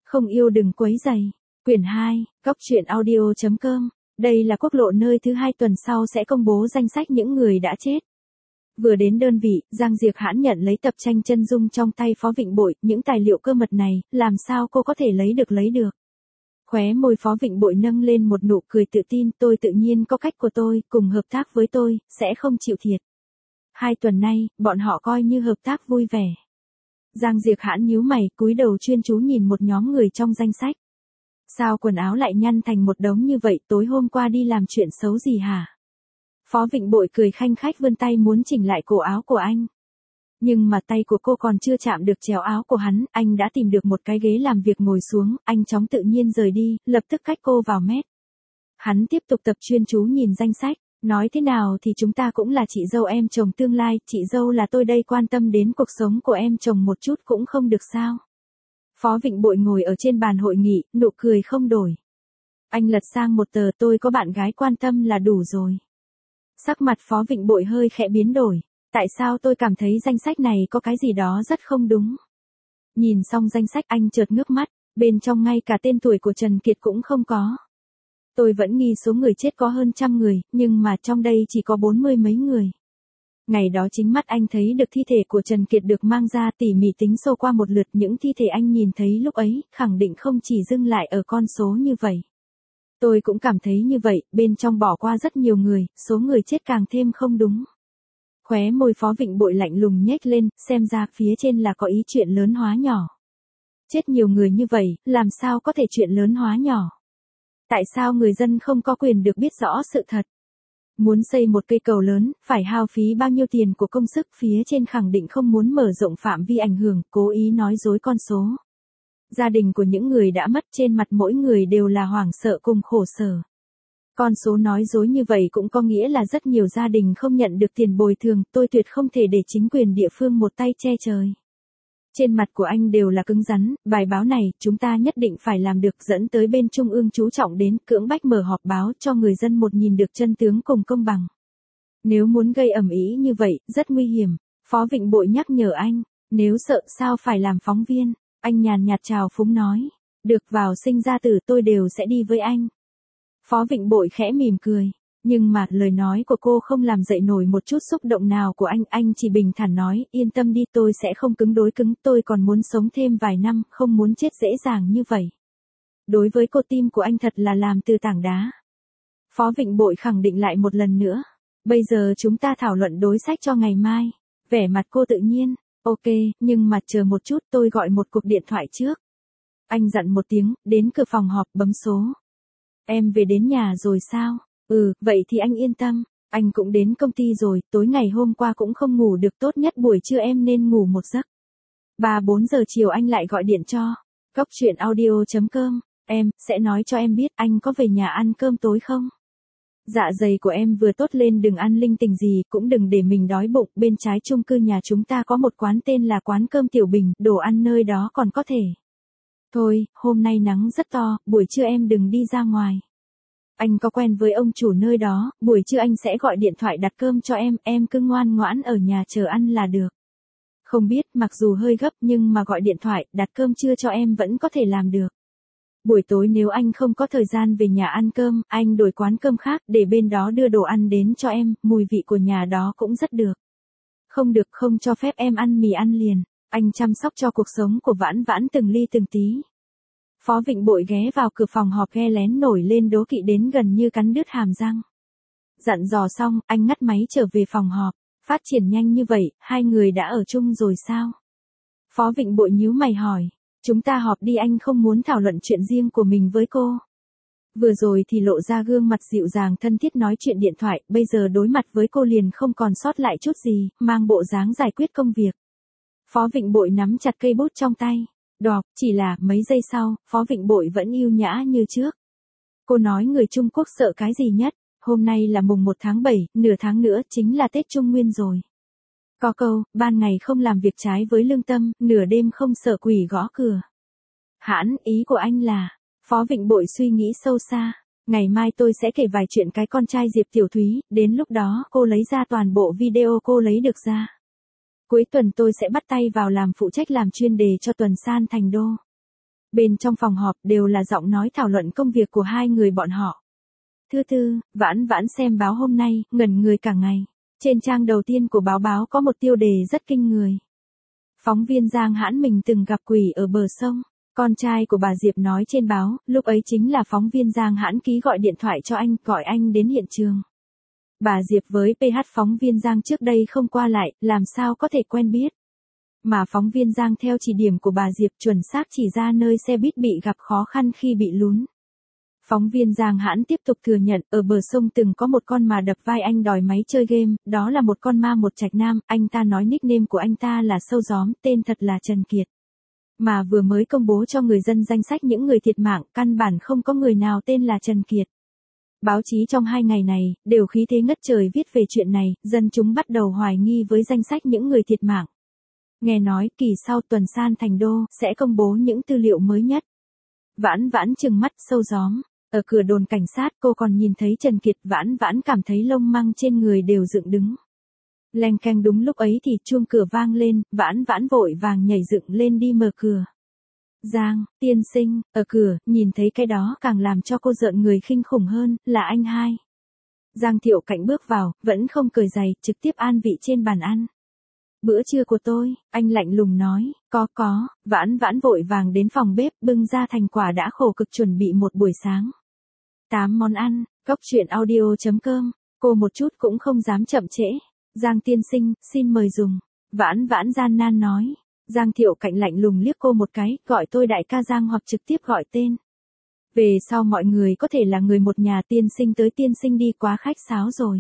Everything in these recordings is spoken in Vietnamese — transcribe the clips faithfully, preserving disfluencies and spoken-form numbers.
Không yêu đừng quấy rầy. Quyển hai, góc truyện audio chấm com. Đây là quốc lộ nơi thứ hai tuần sau sẽ công bố danh sách những người đã chết. Vừa đến đơn vị, Giang Diệc hãn nhận lấy tập tranh chân dung trong tay Phó Vịnh Bội, những tài liệu cơ mật này, làm sao cô có thể lấy được lấy được. Khóe môi Phó Vịnh Bội nâng lên một nụ cười tự tin, tôi tự nhiên có cách của tôi, cùng hợp tác với tôi, sẽ không chịu thiệt. Hai tuần nay, bọn họ coi như hợp tác vui vẻ. Giang Diệc hãn nhíu mày, cúi đầu chuyên chú nhìn một nhóm người trong danh sách. Sao quần áo lại nhăn thành một đống như vậy, tối hôm qua đi làm chuyện xấu gì hả? Phó Vịnh Bội cười khanh khách vươn tay muốn chỉnh lại cổ áo của anh. Nhưng mà tay của cô còn chưa chạm được chéo áo của hắn, anh đã tìm được một cái ghế làm việc ngồi xuống, anh chóng tự nhiên rời đi, lập tức cách cô vào mét. Hắn tiếp tục tập chuyên chú nhìn danh sách, nói thế nào thì chúng ta cũng là chị dâu em chồng tương lai, chị dâu là tôi đây, quan tâm đến cuộc sống của em chồng một chút cũng không được sao? Phó Vịnh Bội ngồi ở trên bàn hội nghị, nụ cười không đổi. Anh lật sang một tờ, tôi có bạn gái quan tâm là đủ rồi. Sắc mặt Phó Vịnh Bội hơi khẽ biến đổi. Tại sao tôi cảm thấy danh sách này có cái gì đó rất không đúng? Nhìn xong danh sách anh chợt ngước mắt, bên trong ngay cả tên tuổi của Trần Kiệt cũng không có. Tôi vẫn nghi số người chết có hơn trăm người, nhưng mà trong đây chỉ có bốn mươi mấy người. Ngày đó chính mắt anh thấy được thi thể của Trần Kiệt được mang ra, tỉ mỉ tính sâu qua một lượt những thi thể anh nhìn thấy lúc ấy, khẳng định không chỉ dừng lại ở con số như vậy. Tôi cũng cảm thấy như vậy, bên trong bỏ qua rất nhiều người, số người chết càng thêm không đúng. Khóe môi Phó Vịnh Bội lạnh lùng nhếch lên, xem ra phía trên là có ý chuyện lớn hóa nhỏ. Chết nhiều người như vậy, làm sao có thể chuyện lớn hóa nhỏ? Tại sao người dân không có quyền được biết rõ sự thật? Muốn xây một cây cầu lớn, phải hao phí bao nhiêu tiền của công sức, phía trên khẳng định không muốn mở rộng phạm vi ảnh hưởng, cố ý nói dối con số. Gia đình của những người đã mất, trên mặt mỗi người đều là hoảng sợ cùng khổ sở. Con số nói dối như vậy cũng có nghĩa là rất nhiều gia đình không nhận được tiền bồi thường, tôi tuyệt không thể để chính quyền địa phương một tay che trời. Trên mặt của anh đều là cứng rắn, bài báo này, chúng ta nhất định phải làm được, dẫn tới bên Trung ương chú trọng đến, cưỡng bách mở họp báo cho người dân một nhìn được chân tướng cùng công bằng. Nếu muốn gây ầm ĩ như vậy, rất nguy hiểm. Phó Vịnh Bội nhắc nhở anh, nếu sợ sao phải làm phóng viên, anh nhàn nhạt chào phúng nói, được vào sinh ra tử tôi đều sẽ đi với anh. Phó Vịnh Bội khẽ mỉm cười, nhưng mà lời nói của cô không làm dậy nổi một chút xúc động nào của anh, anh chỉ bình thản nói, yên tâm đi, tôi sẽ không cứng đối cứng, tôi còn muốn sống thêm vài năm, không muốn chết dễ dàng như vậy. Đối với cô, tim của anh thật là làm từ tảng đá. Phó Vịnh Bội khẳng định lại một lần nữa, bây giờ chúng ta thảo luận đối sách cho ngày mai. Vẻ mặt cô tự nhiên, ok, nhưng mà chờ một chút, tôi gọi một cuộc điện thoại trước. Anh dặn một tiếng, đến cửa phòng họp bấm số. Em về đến nhà rồi sao? Ừ, vậy thì anh yên tâm, anh cũng đến công ty rồi, tối ngày hôm qua cũng không ngủ được, tốt nhất buổi trưa em nên ngủ một giấc. Ba bốn giờ chiều anh lại gọi điện cho. Góc truyện audio chấm com, em, sẽ nói cho em biết anh có về nhà ăn cơm tối không? Dạ dày của em vừa tốt lên, đừng ăn linh tinh gì, cũng đừng để mình đói bụng, bên trái chung cư nhà chúng ta có một quán tên là quán cơm Tiểu Bình, đồ ăn nơi đó còn có thể. Thôi, hôm nay nắng rất to, buổi trưa em đừng đi ra ngoài. Anh có quen với ông chủ nơi đó, buổi trưa anh sẽ gọi điện thoại đặt cơm cho em, em cứ ngoan ngoãn ở nhà chờ ăn là được. Không biết, mặc dù hơi gấp nhưng mà gọi điện thoại, đặt cơm trưa cho em vẫn có thể làm được. Buổi tối nếu anh không có thời gian về nhà ăn cơm, anh đổi quán cơm khác để bên đó đưa đồ ăn đến cho em, mùi vị của nhà đó cũng rất được. Không được, không cho phép em ăn mì ăn liền, anh chăm sóc cho cuộc sống của Vãn Vãn từng ly từng tí. Phó Vịnh Bội ghé vào cửa phòng họp nghe lén nổi lên đố kỵ đến gần như cắn đứt hàm răng. Dặn dò xong, anh ngắt máy trở về phòng họp, phát triển nhanh như vậy, hai người đã ở chung rồi sao? Phó Vịnh Bội nhíu mày hỏi, chúng ta họp đi, anh không muốn thảo luận chuyện riêng của mình với cô. Vừa rồi thì lộ ra gương mặt dịu dàng thân thiết nói chuyện điện thoại, bây giờ đối mặt với cô liền không còn sót lại chút gì, mang bộ dáng giải quyết công việc. Phó Vịnh Bội nắm chặt cây bút trong tay. Đọc, chỉ là mấy giây sau, Phó Vịnh Bội vẫn yêu nhã như trước. Cô nói người Trung Quốc sợ cái gì nhất? Hôm nay là mùng một tháng bảy, nửa tháng nữa chính là Tết Trung Nguyên rồi. Có câu, ban ngày không làm việc trái với lương tâm, nửa đêm không sợ quỷ gõ cửa. Hãn, ý của anh là, Phó Vịnh Bội suy nghĩ sâu xa. Ngày mai tôi sẽ kể vài chuyện cái con trai Diệp Tiểu Thúy, đến lúc đó cô lấy ra toàn bộ video cô lấy được ra. Cuối tuần tôi sẽ bắt tay vào làm phụ trách làm chuyên đề cho tuần san thành đô. Bên trong phòng họp đều là giọng nói thảo luận công việc của hai người bọn họ. Thứ tư, Vãn Vãn xem báo hôm nay, ngẩn người cả ngày. Trên trang đầu tiên của báo báo có một tiêu đề rất kinh người. Phóng viên Giang Hãn mình từng gặp quỷ ở bờ sông. Con trai của bà Diệp nói trên báo, lúc ấy chính là phóng viên Giang Hãn Ký gọi điện thoại cho anh, gọi anh đến hiện trường. Bà Diệp với pê hát phóng viên Giang trước đây không qua lại, làm sao có thể quen biết. Mà phóng viên Giang theo chỉ điểm của bà Diệp chuẩn xác chỉ ra nơi xe buýt bị gặp khó khăn khi bị lún. Phóng viên Giang Hãn tiếp tục thừa nhận, ở bờ sông từng có một con mà đập vai anh đòi máy chơi game, đó là một con ma một trạch nam, anh ta nói nickname của anh ta là Sâu Gióm, tên thật là Trần Kiệt. Mà vừa mới công bố cho người dân danh sách những người thiệt mạng, căn bản không có người nào tên là Trần Kiệt. Báo chí trong hai ngày này, đều khí thế ngất trời viết về chuyện này, dân chúng bắt đầu hoài nghi với danh sách những người thiệt mạng. Nghe nói, kỳ sau tuần san thành đô, sẽ công bố những tư liệu mới nhất. Vãn Vãn trừng mắt Sâu Gióm. Ở cửa đồn cảnh sát cô còn nhìn thấy Trần Kiệt. Vãn Vãn cảm thấy lông măng trên người đều dựng đứng. Leng keng đúng lúc ấy thì chuông cửa vang lên, Vãn Vãn vội vàng nhảy dựng lên đi mở cửa. Giang, tiên sinh, ở cửa, nhìn thấy cái đó càng làm cho cô rợn người kinh khủng hơn, là anh hai. Giang Thiệu Cảnh bước vào, vẫn không cởi giày, trực tiếp an vị trên bàn ăn. Bữa trưa của tôi, anh lạnh lùng nói, có có, Vãn Vãn vội vàng đến phòng bếp bưng ra thành quả đã khổ cực chuẩn bị một buổi sáng. Tám món ăn, góc truyện audio chấm com, cô một chút cũng không dám chậm trễ. Giang tiên sinh, xin mời dùng. Vãn Vãn gian nan nói. Giang Thiệu Cảnh lạnh lùng liếc cô một cái, gọi tôi đại ca Giang hoặc trực tiếp gọi tên. Về sau mọi người có thể là người một nhà, tiên sinh tới tiên sinh đi, quá khách sáo rồi.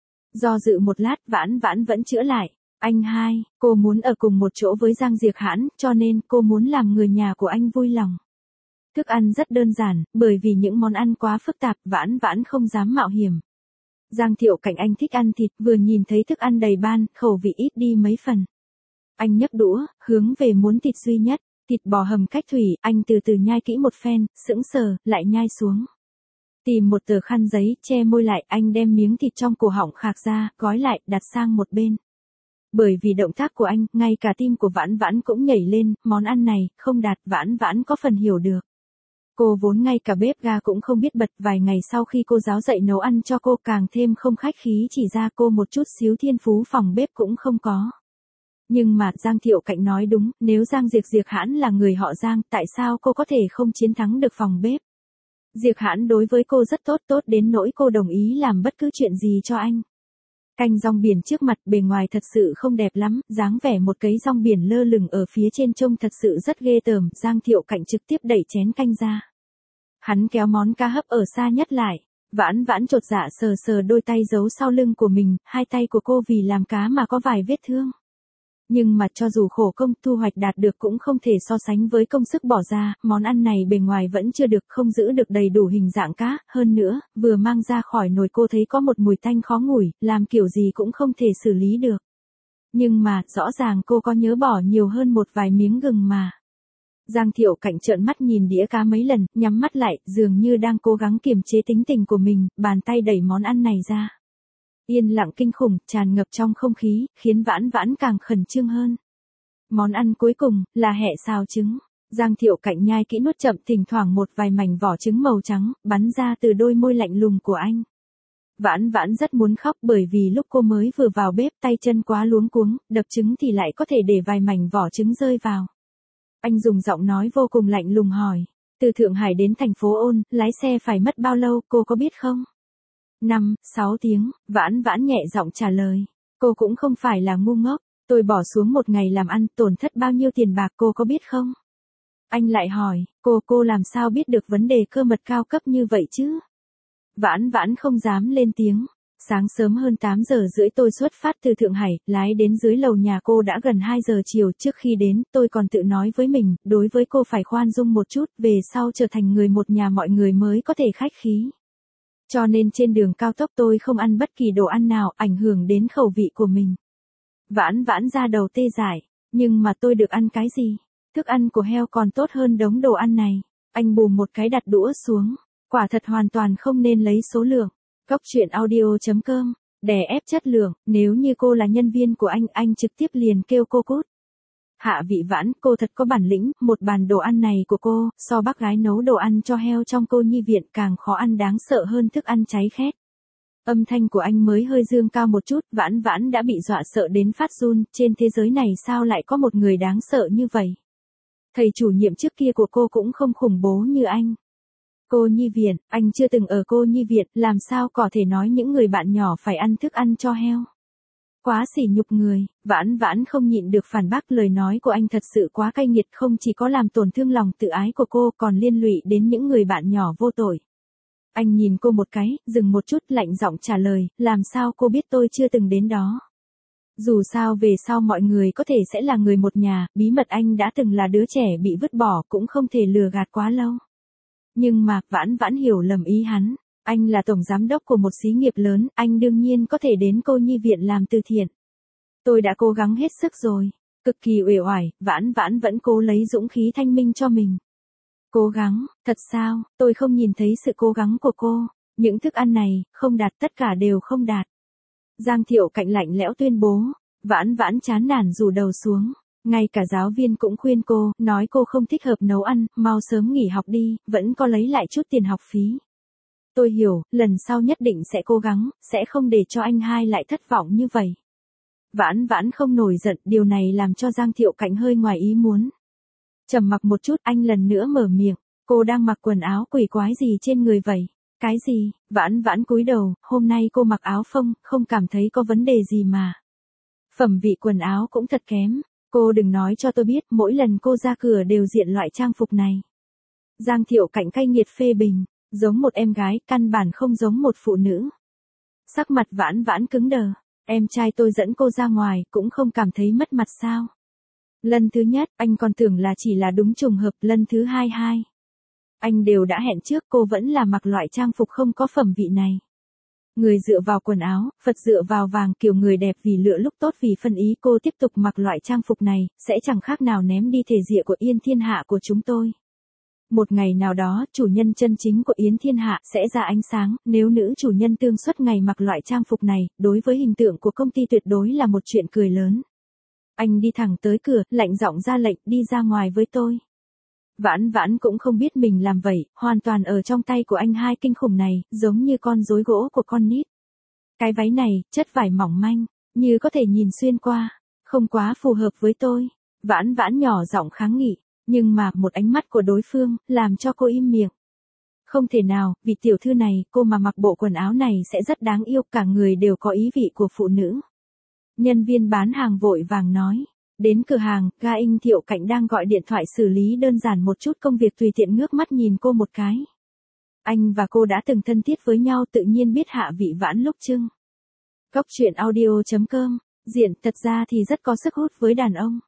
Do dự một lát, Vãn Vãn vẫn chữa lại. Anh hai, cô muốn ở cùng một chỗ với Giang Diệp Hãn, cho nên cô muốn làm người nhà của anh vui lòng. Thức ăn rất đơn giản, bởi vì những món ăn quá phức tạp, Vãn Vãn không dám mạo hiểm. Giang Thiệu Cảnh anh thích ăn thịt, vừa nhìn thấy thức ăn đầy ban, khẩu vị ít đi mấy phần. Anh nhấc đũa, hướng về muốn thịt duy nhất, thịt bò hầm cách thủy, anh từ từ nhai kỹ một phen, sững sờ, lại nhai xuống. Tìm một tờ khăn giấy, che môi lại, anh đem miếng thịt trong cổ họng khạc ra, gói lại, đặt sang một bên. Bởi vì động tác của anh, ngay cả tim của Vãn Vãn cũng nhảy lên, món ăn này, không đạt, Vãn Vãn có phần hiểu được. Cô vốn ngay cả bếp ga cũng không biết bật, vài ngày sau khi cô giáo dạy nấu ăn cho cô càng thêm không khách khí, chỉ ra cô một chút xíu thiên phú phòng bếp cũng không có. Nhưng mà Giang Thiệu Cảnh nói đúng, nếu Giang Diệp Diệp Hãn là người họ Giang, tại sao cô có thể không chiến thắng được phòng bếp? Diệp Hãn đối với cô rất tốt, tốt đến nỗi cô đồng ý làm bất cứ chuyện gì cho anh. Canh rong biển trước mặt bề ngoài thật sự không đẹp lắm, dáng vẻ một cấy rong biển lơ lửng ở phía trên trông thật sự rất ghê tởm. Giang Thiệu Cảnh trực tiếp đẩy chén canh ra. Hắn kéo món cá hấp ở xa nhất lại. Vãn Vãn chột dạ sờ sờ đôi tay giấu sau lưng của mình, hai tay của cô vì làm cá mà có vài vết thương. Nhưng mà cho dù khổ công thu hoạch đạt được cũng không thể so sánh với công sức bỏ ra, món ăn này bề ngoài vẫn chưa được, không giữ được đầy đủ hình dạng cá, hơn nữa, vừa mang ra khỏi nồi cô thấy có một mùi tanh khó ngửi, làm kiểu gì cũng không thể xử lý được. Nhưng mà, rõ ràng cô có nhớ bỏ nhiều hơn một vài miếng gừng mà. Giang Thiệu Cảnh trợn mắt nhìn đĩa cá mấy lần, nhắm mắt lại, dường như đang cố gắng kiềm chế tính tình của mình, bàn tay đẩy món ăn này ra. Yên lặng kinh khủng, tràn ngập trong không khí, khiến Vãn Vãn càng khẩn trương hơn. Món ăn cuối cùng, là hẹ xào trứng. Giang Thiệu Cảnh nhai kỹ nuốt chậm, thỉnh thoảng một vài mảnh vỏ trứng màu trắng, bắn ra từ đôi môi lạnh lùng của anh. Vãn Vãn rất muốn khóc bởi vì lúc cô mới vừa vào bếp tay chân quá luống cuống, đập trứng thì lại có thể để vài mảnh vỏ trứng rơi vào. Anh dùng giọng nói vô cùng lạnh lùng hỏi, từ Thượng Hải đến thành phố Ôn, lái xe phải mất bao lâu, cô có biết không? Năm, sáu tiếng, Vãn Vãn nhẹ giọng trả lời. Cô cũng không phải là ngu ngốc, tôi bỏ xuống một ngày làm ăn, tổn thất bao nhiêu tiền bạc cô có biết không? Anh lại hỏi, cô cô làm sao biết được vấn đề cơ mật cao cấp như vậy chứ? Vãn Vãn không dám lên tiếng. Sáng sớm hơn tám giờ rưỡi tôi xuất phát từ Thượng Hải, lái đến dưới lầu nhà cô đã gần hai giờ chiều. Trước khi đến, tôi còn tự nói với mình, đối với cô phải khoan dung một chút, về sau trở thành người một nhà mọi người mới có thể khách khí. Cho nên trên đường cao tốc tôi không ăn bất kỳ đồ ăn nào ảnh hưởng đến khẩu vị của mình. Vãn Vãn ra đầu tê dại, nhưng mà tôi được ăn cái gì? Thức ăn của heo còn tốt hơn đống đồ ăn này. Anh bùm một cái đặt đũa xuống, quả thật hoàn toàn không nên lấy số lượng. Góc truyện audio chấm com, đè ép chất lượng, nếu như cô là nhân viên của anh, anh trực tiếp liền kêu cô cút. Hạ Vị Vãn, cô thật có bản lĩnh, một bàn đồ ăn này của cô, so bác gái nấu đồ ăn cho heo trong cô nhi viện càng khó ăn đáng sợ hơn thức ăn cháy khét. Âm thanh của anh mới hơi dương cao một chút, Vãn Vãn đã bị dọa sợ đến phát run, trên thế giới này sao lại có một người đáng sợ như vậy. Thầy chủ nhiệm trước kia của cô cũng không khủng bố như anh. Cô nhi viện, anh chưa từng ở cô nhi viện, làm sao có thể nói những người bạn nhỏ phải ăn thức ăn cho heo. Quá sỉ nhục người, Vãn Vãn không nhịn được phản bác, lời nói của anh thật sự quá cay nghiệt, không chỉ có làm tổn thương lòng tự ái của cô còn liên lụy đến những người bạn nhỏ vô tội. Anh nhìn cô một cái, dừng một chút, lạnh giọng trả lời, làm sao cô biết tôi chưa từng đến đó. Dù sao về sau mọi người có thể sẽ là người một nhà, bí mật anh đã từng là đứa trẻ bị vứt bỏ cũng không thể lừa gạt quá lâu. Nhưng mà, Vãn Vãn hiểu lầm ý hắn. Anh là tổng giám đốc của một xí nghiệp lớn, anh đương nhiên có thể đến cô nhi viện làm từ thiện. Tôi đã cố gắng hết sức rồi. Cực kỳ uể oải, Vãn Vãn vẫn cố lấy dũng khí thanh minh cho mình. Cố gắng, thật sao, tôi không nhìn thấy sự cố gắng của cô. Những thức ăn này, không đạt, tất cả đều không đạt. Giang Thiệu Cạnh lạnh lẽo tuyên bố. Vãn Vãn chán nản rủ đầu xuống. Ngay cả giáo viên cũng khuyên cô, nói cô không thích hợp nấu ăn, mau sớm nghỉ học đi, vẫn có lấy lại chút tiền học phí. Tôi hiểu, lần sau nhất định sẽ cố gắng, sẽ không để cho anh hai lại thất vọng như vậy. Vãn Vãn không nổi giận, điều này làm cho Giang Thiệu Cạnh hơi ngoài ý muốn. Trầm mặc một chút, anh lần nữa mở miệng, cô đang mặc quần áo quỷ quái gì trên người vậy? Cái gì? Vãn Vãn cúi đầu, hôm nay cô mặc áo phông, không cảm thấy có vấn đề gì mà. Phẩm vị quần áo cũng thật kém, cô đừng nói cho tôi biết, mỗi lần cô ra cửa đều diện loại trang phục này. Giang Thiệu Cạnh cay nghiệt phê bình. Giống một em gái, căn bản không giống một phụ nữ. Sắc mặt Vãn Vãn cứng đờ. Em trai tôi dẫn cô ra ngoài, cũng không cảm thấy mất mặt sao. Lần thứ nhất, anh còn tưởng là chỉ là đúng trùng hợp, lần thứ hai hai. Anh đều đã hẹn trước, cô vẫn là mặc loại trang phục không có phẩm vị này. Người dựa vào quần áo, Phật dựa vào vàng, kiểu người đẹp vì lựa lúc tốt vì phân ý, cô tiếp tục mặc loại trang phục này, sẽ chẳng khác nào ném đi thể diện của Yến Thiên Hạ của chúng tôi. Một ngày nào đó, chủ nhân chân chính của Yến Thiên Hạ sẽ ra ánh sáng, nếu nữ chủ nhân tương suốt ngày mặc loại trang phục này, đối với hình tượng của công ty tuyệt đối là một chuyện cười lớn. Anh đi thẳng tới cửa, lạnh giọng ra lệnh, đi ra ngoài với tôi. Vãn Vãn cũng không biết mình làm vậy, hoàn toàn ở trong tay của anh hai kinh khủng này, giống như con rối gỗ của con nít. Cái váy này, chất vải mỏng manh, như có thể nhìn xuyên qua, không quá phù hợp với tôi. Vãn Vãn nhỏ giọng kháng nghị. Nhưng mà, một ánh mắt của đối phương, làm cho cô im miệng. Không thể nào, vì tiểu thư này, cô mà mặc bộ quần áo này sẽ rất đáng yêu, cả người đều có ý vị của phụ nữ. Nhân viên bán hàng vội vàng nói. Đến cửa hàng, Ga Inh Thiệu Cạnh đang gọi điện thoại xử lý đơn giản một chút công việc, tùy tiện ngước mắt nhìn cô một cái. Anh và cô đã từng thân thiết với nhau, tự nhiên biết Hạ Vị Vãn lúc trưng. Cóc truyện audio chấm com, diện thật ra thì rất có sức hút với đàn ông.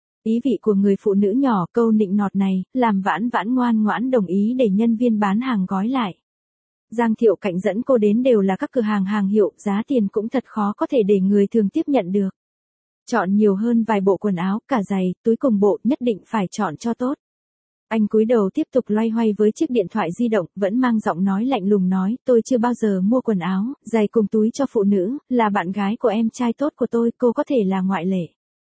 Ý vị của người phụ nữ nhỏ, câu nịnh nọt này, làm Vãn Vãn ngoan ngoãn đồng ý để nhân viên bán hàng gói lại. Giang Thiệu Cạnh dẫn cô đến đều là các cửa hàng hàng hiệu, giá tiền cũng thật khó có thể để người thường tiếp nhận được. Chọn nhiều hơn vài bộ quần áo, cả giày, túi cùng bộ, nhất định phải chọn cho tốt. Anh cúi đầu tiếp tục loay hoay với chiếc điện thoại di động, vẫn mang giọng nói lạnh lùng nói, tôi chưa bao giờ mua quần áo, giày cùng túi cho phụ nữ, là bạn gái của em trai tốt của tôi, cô có thể là ngoại lệ.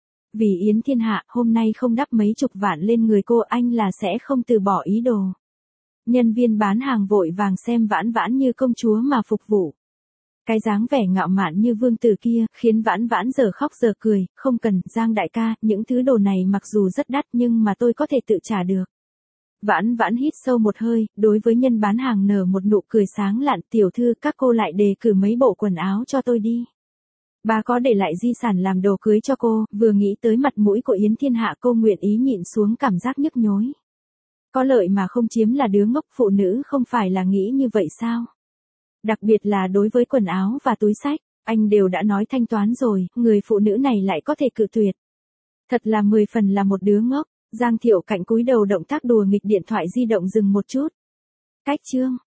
Vì Yến Thiên Hạ, hôm nay không đắp mấy chục vạn lên người cô, anh là sẽ không từ bỏ ý đồ. Nhân viên bán hàng vội vàng xem Vãn Vãn như công chúa mà phục vụ. Cái dáng vẻ ngạo mạn như vương tử kia, khiến Vãn Vãn giờ khóc giờ cười, không cần, Giang đại ca, những thứ đồ này mặc dù rất đắt nhưng mà tôi có thể tự trả được. Vãn Vãn hít sâu một hơi, đối với nhân bán hàng nở một nụ cười sáng lạn, tiểu thư, các cô lại đề cử mấy bộ quần áo cho tôi đi. Bà có để lại di sản làm đồ cưới cho cô, vừa nghĩ tới mặt mũi của Yến Thiên Hạ cô nguyện ý nhịn xuống cảm giác nhức nhối. Có lợi mà không chiếm là đứa ngốc, phụ nữ không phải là nghĩ như vậy sao? Đặc biệt là đối với quần áo và túi xách, anh đều đã nói thanh toán rồi, người phụ nữ này lại có thể cự tuyệt. Thật là mười phần là một đứa ngốc. Giang Thiệu Cạnh cúi đầu, động tác đùa nghịch điện thoại di động dừng một chút. Cách chương.